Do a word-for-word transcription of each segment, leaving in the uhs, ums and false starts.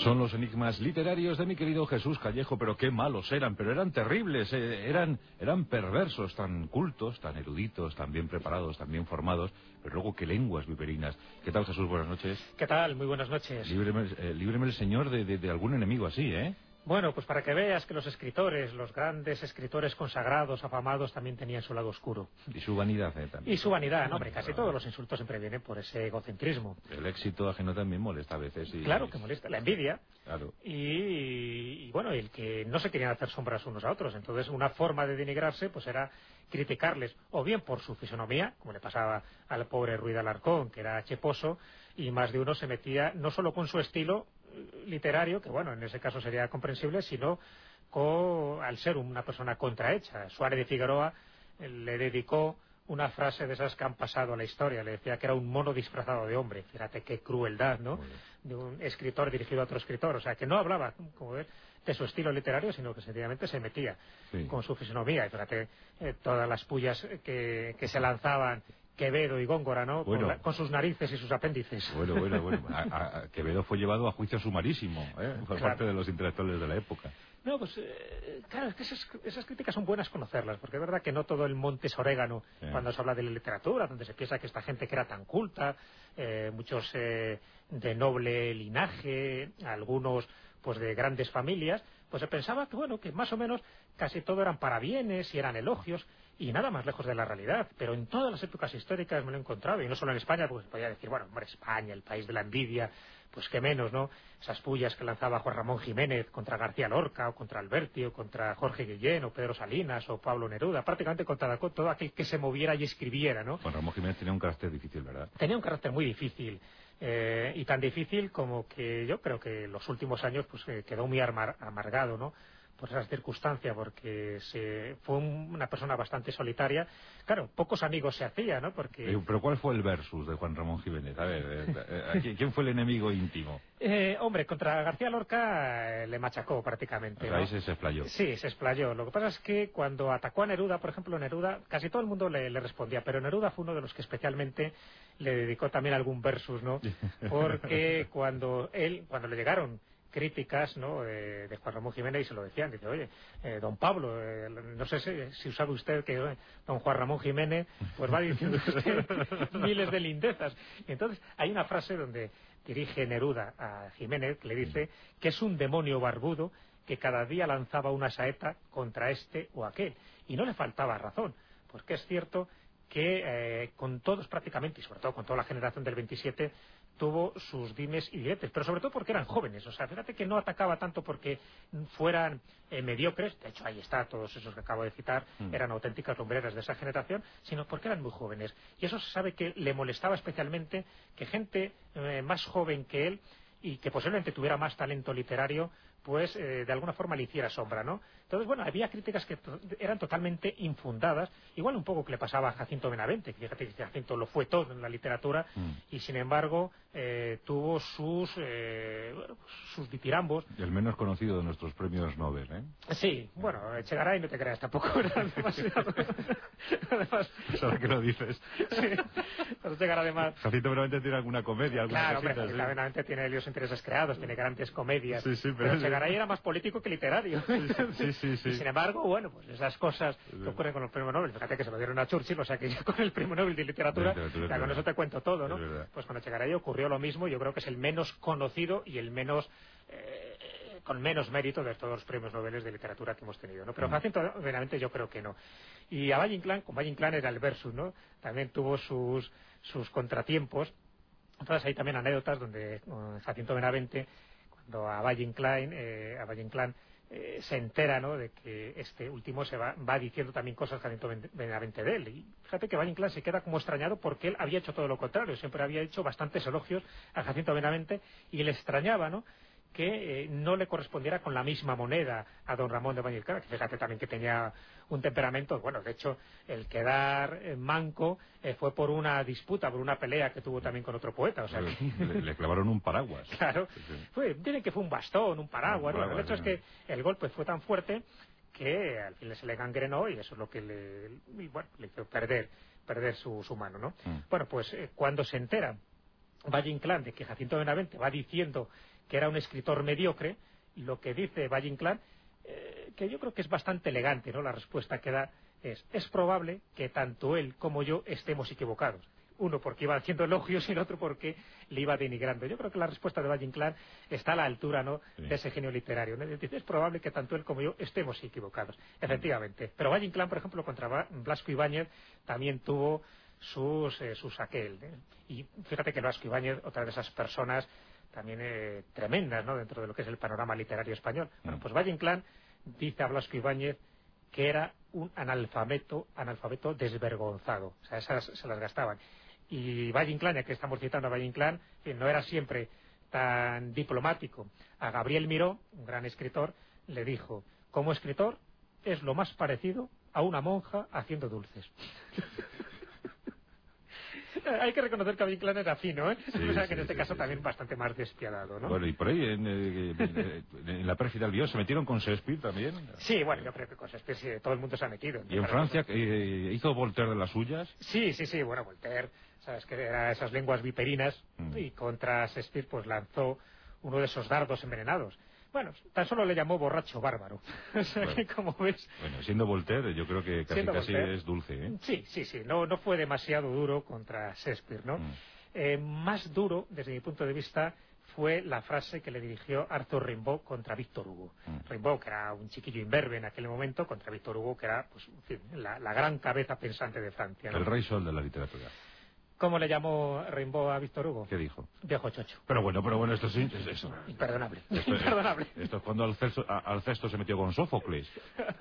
Son los enigmas literarios de mi querido Jesús Callejo, pero qué malos eran, pero eran terribles, eh, eran, eran perversos, tan cultos, tan eruditos, tan bien preparados, tan bien formados, pero luego qué lenguas viperinas. ¿Qué tal, Jesús? Buenas noches. ¿Qué tal? Muy buenas noches. Líbreme, eh, líbreme el Señor de, de, de algún enemigo así, ¿eh? Bueno, pues para que veas que los escritores, los grandes escritores consagrados, afamados, también tenían su lado oscuro. Y su vanidad, ¿eh? También. Y su vanidad, no, hombre, casi todos los insultos siempre vienen por ese egocentrismo. El éxito ajeno también molesta a veces. Y... Claro que molesta, la envidia. Claro. Y, y bueno, el que no se querían hacer sombras unos a otros. Entonces, una forma de denigrarse, pues era criticarles, o bien por su fisonomía, como le pasaba al pobre Ruiz de Alarcón, que era cheposo, y más de uno se metía no solo con su estilo literario, que bueno, en ese caso sería comprensible, sino con, al ser una persona contrahecha. Suárez de Figueroa le dedicó una frase de esas que han pasado a la historia, le decía que era un mono disfrazado de hombre. Fíjate qué crueldad, ¿no? De un escritor dirigido a otro escritor, o sea, que no hablaba, como ves, de su estilo literario, sino que sencillamente se metía sí. con su fisonomía. Y fíjate, eh, todas las pullas que, que se lanzaban Quevedo y Góngora, ¿no? Bueno, con, la, con sus narices y sus apéndices. Bueno, bueno, bueno. A, a Quevedo fue llevado a juicio sumarísimo, ¿eh? Por claro. parte de los intelectuales de la época. No, pues, eh, claro, es que esas, esas críticas son buenas conocerlas, porque es verdad que no todo el monte es orégano sí. cuando se habla de la literatura, donde se piensa que esta gente que era tan culta, eh, muchos eh, de noble linaje, algunos pues de grandes familias, pues se pensaba que bueno, que más o menos casi todo eran parabienes y eran elogios, y nada más lejos de la realidad. Pero en todas las épocas históricas me lo he encontrado, y no solo en España, porque podía decir, bueno, hombre, España, el país de la envidia, pues qué menos, ¿no? Esas pullas que lanzaba Juan Ramón Jiménez contra García Lorca, o contra Alberti, o contra Jorge Guillén, o Pedro Salinas, o Pablo Neruda, prácticamente contra todo aquel que se moviera y escribiera, ¿no? Juan Ramón Jiménez tenía un carácter difícil, ¿verdad? Tenía un carácter muy difícil, eh, y tan difícil como que yo creo que en los últimos años pues eh, quedó muy amar amargado, ¿no? Por esas circunstancias, porque se, fue un, una persona bastante solitaria. Claro, pocos amigos se hacía, ¿no? Porque... Pero, pero ¿cuál fue el versus de Juan Ramón Jiménez? A ver, eh, eh, ¿quién fue el enemigo íntimo? Eh, hombre, contra García Lorca eh, le machacó prácticamente, ¿no? Ahí se explayó. Sí, se explayó. Lo que pasa es que cuando atacó a Neruda, por ejemplo, Neruda, casi todo el mundo le, le respondía, pero Neruda fue uno de los que especialmente le dedicó también algún versus, ¿no? Porque cuando él, cuando le llegaron críticas, ¿no? Eh, de Juan Ramón Jiménez, y se lo decían, dice, oye, eh, don Pablo, eh, no sé si, si sabe usted que eh, don Juan Ramón Jiménez pues va diciendo usted miles de lindezas. Y entonces hay una frase donde dirige Neruda a Jiménez, que le dice que es un demonio barbudo que cada día lanzaba una saeta contra este o aquel, y no le faltaba razón, porque es cierto que eh, con todos prácticamente, y sobre todo con toda la generación del veintisiete, tuvo sus dimes y diretes, pero sobre todo porque eran jóvenes. O sea, fíjate que no atacaba tanto porque fueran eh, mediocres, de hecho ahí está, todos esos que acabo de citar, mm. eran auténticas lumbreras de esa generación, sino porque eran muy jóvenes. Y eso se sabe que le molestaba especialmente que gente eh, más joven que él, y que posiblemente tuviera más talento literario, pues eh, de alguna forma le hiciera sombra, ¿no? Entonces, bueno, había críticas que to eran totalmente infundadas, igual un poco que le pasaba a Jacinto Benavente, que fíjate que Jacinto lo fue todo en la literatura, mm. y sin embargo eh, tuvo sus eh, sus ditirambos. El menos conocido de nuestros premios Nobel, ¿eh? Sí, bueno, Echegaray no te creas, tampoco era demasiado. Además, ¿sabes que lo dices? Sí, pero Echegaray además... Jacinto Benavente tiene alguna comedia, alguna claro, cosita, hombre, Jacinto ¿sí? Benavente tiene los intereses creados, tiene grandes comedias, sí, sí, pero, pero Echegaray era más político que literario. Sí, sí, sí, sí. Y sin embargo, bueno, pues esas cosas que ocurren con los premios Nobel, fíjate que se lo dieron a Churchill, o sea que ya con el premio Nobel de literatura, de literatura ya con eso te cuento todo, ¿no? Pues con Echegaray ocurrió lo mismo, yo creo que es el menos conocido y el menos... Eh, con menos mérito de todos los premios Nobel de literatura que hemos tenido, ¿no? Pero Jacinto Benavente yo creo que no. Y a Valle Inclán, con Valle Inclán era el versus, ¿no? También tuvo sus, sus contratiempos. Entonces hay también anécdotas donde uh, Jacinto Benavente, cuando a Valle Inclán, eh, a Valle Inclán eh, se entera, ¿no?, de que este último se va, va diciendo también cosas Jacinto Benavente de él. Y fíjate que Valle Inclán se queda como extrañado porque él había hecho todo lo contrario, siempre había hecho bastantes elogios a Jacinto Benavente, y le extrañaba, ¿no?, que eh, no le correspondiera con la misma moneda a don Ramón de Valle Inclán, que fíjate también que tenía un temperamento, bueno, de hecho el quedar eh, manco eh, fue por una disputa, por una pelea que tuvo también con otro poeta, o sea que... le, le clavaron un paraguas. Claro, sí, sí. Fue, dicen que fue un bastón, un paraguas, un paraguas, ¿no? El hecho sí, es que el golpe fue tan fuerte que al fin se le gangrenó, y eso es lo que le, y, bueno, le hizo perder perder su, su mano, ¿no? Mm. Bueno, pues eh, cuando se entera Valle Inclán, de que Jacinto Benavente va diciendo que era un escritor mediocre, lo que dice Valle Inclán, eh, que yo creo que es bastante elegante, ¿no? La respuesta que da es, es probable que tanto él como yo estemos equivocados. Uno porque iba haciendo elogios y el otro porque le iba denigrando. Yo creo que la respuesta de Valle Inclán está a la altura, ¿no?, sí, de ese genio literario, ¿no? Dice, es probable que tanto él como yo estemos equivocados. Efectivamente. Pero Valle Inclán, por ejemplo, contra Blasco Ibáñez también tuvo sus, eh, sus aquel, ¿eh? Y fíjate que Blasco Ibáñez, otra de esas personas también eh, tremendas, ¿no?, dentro de lo que es el panorama literario español. Bueno, pues Valle Inclán dice a Blasco Ibáñez que era un analfabeto, analfabeto desvergonzado. O sea, esas se las gastaban. Y Valle Inclán, ya que estamos citando a Valle Inclán, que no era siempre tan diplomático. A Gabriel Miró, un gran escritor, le dijo, como escritor es lo más parecido a una monja haciendo dulces. Hay que reconocer que Valle Inclán era fino, ¿eh? Sí, o sea, que sí, en este sí, caso sí, también sí. bastante más despiadado, ¿no? Bueno, y por ahí, en, en, en la pérfida al Dios, ¿se metieron con Shakespeare también? Sí, bueno, yo creo que con Shakespeare sí, todo el mundo se ha metido. ¿Y en Francia eh, hizo Voltaire de las suyas? Sí, sí, sí, bueno, Voltaire, sabes que eran esas lenguas viperinas, mm. y contra Shakespeare pues lanzó uno de esos dardos envenenados. Bueno, tan solo le llamó borracho bárbaro. O sea, bueno, que como ves... Bueno, siendo Voltaire, yo creo que casi casi es dulce, ¿eh? Sí, sí, sí, no, no fue demasiado duro contra Shakespeare, ¿no? Mm. Eh, más duro, desde mi punto de vista, fue la frase que le dirigió Arthur Rimbaud contra Víctor Hugo. Mm. Rimbaud, que era un chiquillo imberbe en aquel momento, contra Víctor Hugo, que era, pues, en fin, la, la gran cabeza pensante de Francia, ¿no? El rey sol de la literatura. ¿Cómo le llamó Rimbaud a Víctor Hugo? ¿Qué dijo? Viejo chocho. Pero bueno, pero bueno, esto sí es eso. Imperdonable. Esto, Imperdonable. Esto es cuando al cesto, a, al cesto se metió con Sófocles.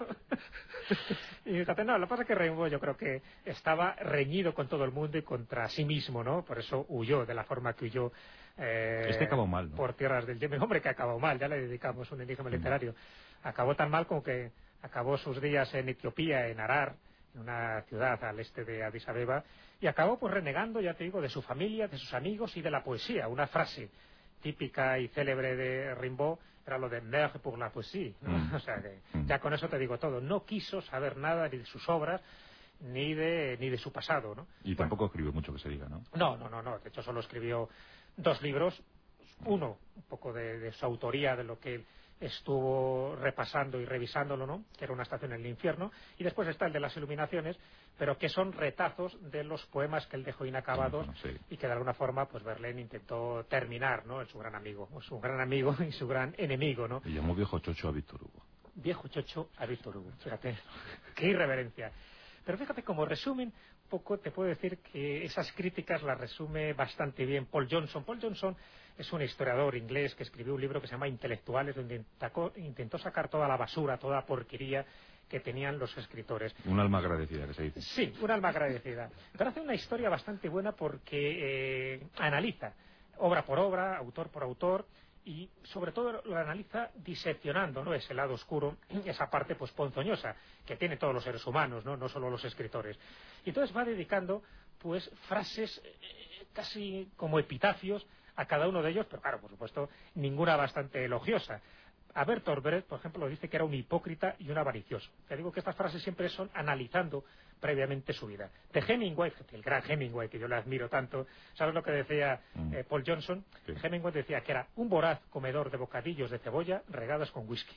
Y fíjate, no, lo que pasa es que Rimbaud yo creo que estaba reñido con todo el mundo y contra sí mismo, ¿no? Por eso huyó de la forma que huyó. Eh, este acabó mal, ¿no? Por tierras del Yemen. Hombre, que acabó mal, ya le dedicamos un enigma literario. Acabó tan mal como que acabó sus días en Etiopía, en Arar, en una ciudad al este de Addis Abeba, y acabó pues renegando, ya te digo, de su familia, de sus amigos y de la poesía. Una frase típica y célebre de Rimbaud era lo de «Meurs pour la poésie», ¿no? Mm. O sea, que mm. ya con eso te digo todo. No quiso saber nada ni de sus obras, ni de ni de su pasado, ¿no? Y bueno, tampoco escribió mucho que se diga, ¿no? No, no, no, no. De hecho, solo escribió dos libros. Uno, un poco de, de su autoría, de lo que estuvo repasando y revisándolo, ¿no?, que era Una estación en el infierno, y después está el de Las iluminaciones, pero que son retazos de los poemas que él dejó inacabados, sí, y que de alguna forma pues Verlaine intentó terminar, ¿no?, en su gran amigo, o su gran amigo y su gran enemigo, ¿no? Y llamó viejo chocho a Víctor Hugo. Viejo chocho a Víctor Hugo, fíjate, qué irreverencia. Pero fíjate, como resumen, poco te puedo decir que esas críticas las resume bastante bien Paul Johnson. Paul Johnson es un historiador inglés que escribió un libro que se llama Intelectuales, donde intentó sacar toda la basura, toda la porquería que tenían los escritores. Un alma agradecida, que se dice. Sí, un alma agradecida. Pero hace una historia bastante buena porque eh, analiza obra por obra, autor por autor, y sobre todo lo analiza diseccionando, ¿no?, ese lado oscuro, esa parte pues ponzoñosa que tienen todos los seres humanos, no, no solo los escritores. Y entonces va dedicando pues frases eh, casi como epitafios a cada uno de ellos, pero claro, por supuesto, ninguna bastante elogiosa. A Bertolt Brecht, por ejemplo, dice que era un hipócrita y un avaricioso. Te digo que estas frases siempre son analizando previamente su vida. De Hemingway, el gran Hemingway, que yo le admiro tanto, ¿sabes lo que decía eh, Paul Johnson? Sí. Hemingway decía que era un voraz comedor de bocadillos de cebolla regadas con whisky.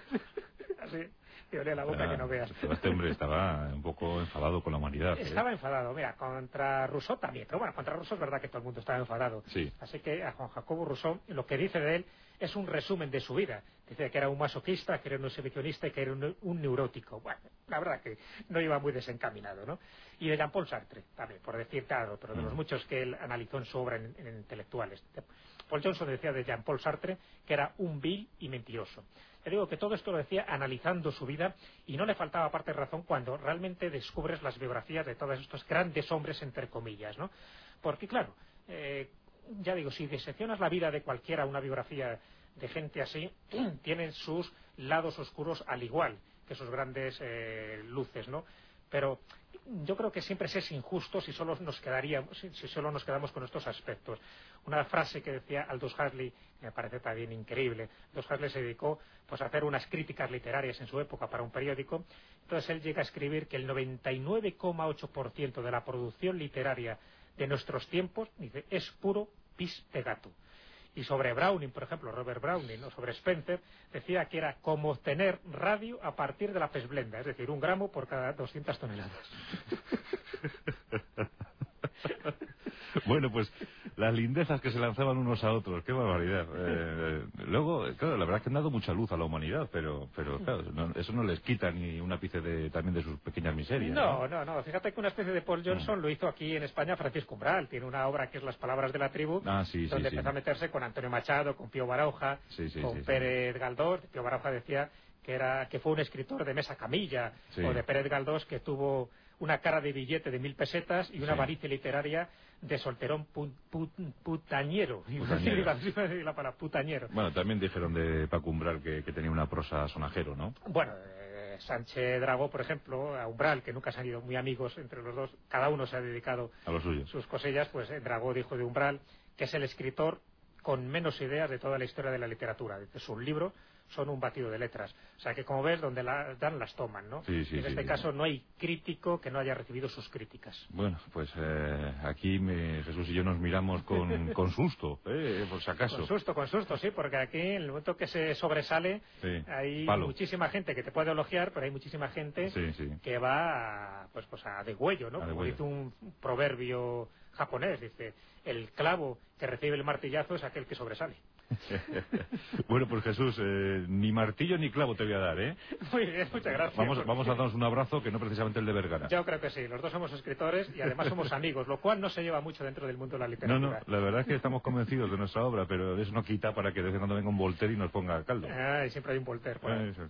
Así, te olía la boca ah, que no veas. Este hombre estaba un poco enfadado con la humanidad. ¿eh? Estaba enfadado, mira, contra Rousseau también, pero bueno, contra Rousseau es verdad que todo el mundo estaba enfadado. Sí. Así que a Juan Jacobo Rousseau, lo que dice de él es un resumen de su vida. Dice que era un masoquista, que era un exhibicionista y que era un, un neurótico. Bueno, la verdad que no iba muy desencaminado, ¿no? Y de Jean-Paul Sartre, también, por decir claro, pero de los muchos que él analizó en su obra en, en intelectuales. Paul Johnson decía de Jean-Paul Sartre que era un vil y mentiroso. Te digo que todo esto lo decía analizando su vida y no le faltaba parte de razón cuando realmente descubres las biografías de todos estos grandes hombres, entre comillas, ¿no? Porque, claro, eh, ya digo, si diseccionas la vida de cualquiera, una biografía de gente así, tienen sus lados oscuros al igual que sus grandes eh, luces, ¿no? Pero yo creo que siempre es injusto si solo nos quedaríamos, si, si solo nos quedamos con estos aspectos. Una frase que decía Aldous Huxley me parece también increíble. Aldous Huxley se dedicó pues a hacer unas críticas literarias en su época para un periódico. Entonces él llega a escribir que el noventa y nueve coma ocho por ciento de la producción literaria de nuestros tiempos, dice, es puro pis pegato. Y sobre Browning, por ejemplo, Robert Browning, o sobre Spencer, decía que era como obtener radio a partir de la pezblenda, es decir, un gramo por cada doscientas toneladas. Bueno, pues las lindezas que se lanzaban unos a otros, qué barbaridad. Eh, luego, claro, la verdad es que han dado mucha luz a la humanidad, pero, pero claro, no, eso no les quita ni un ápice de, también de sus pequeñas miserias. No, no, no, fíjate que una especie de Paul Johnson mm. lo hizo aquí en España Francisco Umbral, tiene una obra que es Las palabras de la tribu, ah, sí, donde sí, empezó sí. a meterse con Antonio Machado, con Pío Baroja, sí, sí, con sí, Pérez sí. Galdós. Pío Baroja decía que era que fue un escritor de mesa camilla, sí. o de Pérez Galdós que tuvo una cara de billete de mil pesetas y una sí. avaricia literaria de solterón put, put, putañero. Putañero. la palabra putañero. Bueno, también dijeron de Paco Umbral que, que tenía una prosa sonajero, ¿no? Bueno, eh, Sánchez Dragó, por ejemplo, a Umbral, que nunca se han ido muy amigos entre los dos, cada uno se ha dedicado a lo suyo. Sus cosillas, pues eh, Dragó dijo de Umbral que es el escritor con menos ideas de toda la historia de la literatura. Dice, su libro son un batido de letras. O sea que, como ves, donde las dan, las toman, ¿no? Sí, sí, en este sí, caso sí. no hay crítico que no haya recibido sus críticas. Bueno, pues eh, aquí me, Jesús y yo nos miramos con, con susto, ¿eh? Por si acaso. Con susto, con susto, sí, porque aquí en el momento que se sobresale sí. hay Palo. muchísima gente que te puede elogiar, pero hay muchísima gente sí, sí. que va a, pues, pues a degüello, ¿no? A Como degüello. dice un proverbio japonés, dice, el clavo que recibe el martillazo es aquel que sobresale. Bueno, pues Jesús, eh, ni martillo ni clavo te voy a dar, ¿eh? Muy bien, muchas gracias. Vamos, vamos a darnos un abrazo, que no precisamente el de Vergara. Yo creo que sí, los dos somos escritores y además somos amigos, lo cual no se lleva mucho dentro del mundo de la literatura. No, no, la verdad es que estamos convencidos de nuestra obra, pero eso no quita para que de vez en cuando venga un Voltaire y nos ponga caldo. Ah, y siempre hay un Voltaire por ahí. Eso.